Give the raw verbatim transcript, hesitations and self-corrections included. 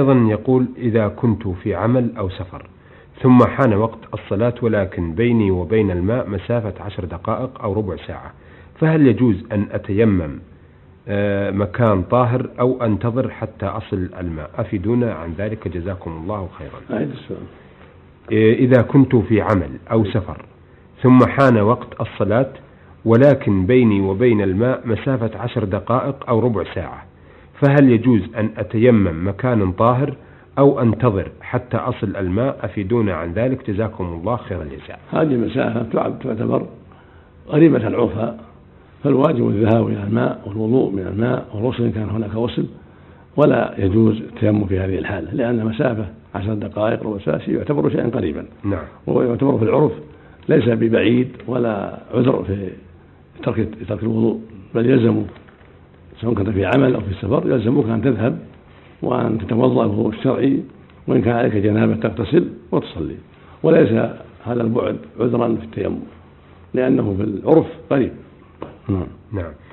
أيضا يقول: إذا كنت في عمل أو سفر ثم حان وقت الصلاة ولكن بيني وبين الماء مسافة عشر دقائق أو ربع ساعة، فهل يجوز أن أتيمم مكان طاهر أو أنتظر حتى أصل الماء؟ أفيدونا عن ذلك جزاكم الله خيرا. إذا كنت في عمل أو سفر ثم حان وقت الصلاة ولكن بيني وبين الماء مسافة عشر دقائق أو ربع ساعة، فهل يجوز أن أتيمم مكان طاهر أو أنتظر حتى أصل الماء؟ أفيدونا عن ذلك جزاكم الله خير الجزاء. هذه المسافة تعتبر قريبة العرف، فالواجب الذهاب إلى الماء والوضوء من الماء والغسل إن كان هناك غسل، ولا يجوز التيمم في هذه الحالة، لأن مسافة عشر دقائق ربع ساعة يعتبر شيئا قريبا. نعم. ويعتبر في العرف ليس ببعيد ولا عذر في ترك ترك الوضوء، بل يلزم سواء كنت في عمل أو في السفر يلزمك أن تذهب وأن تتوضأ الوضوء الشرعي، وإن كان عليك جنابة تغتسل وتصلي، وليس هذا البعد عذرا في التيمم لأنه في العرف قريب. نعم.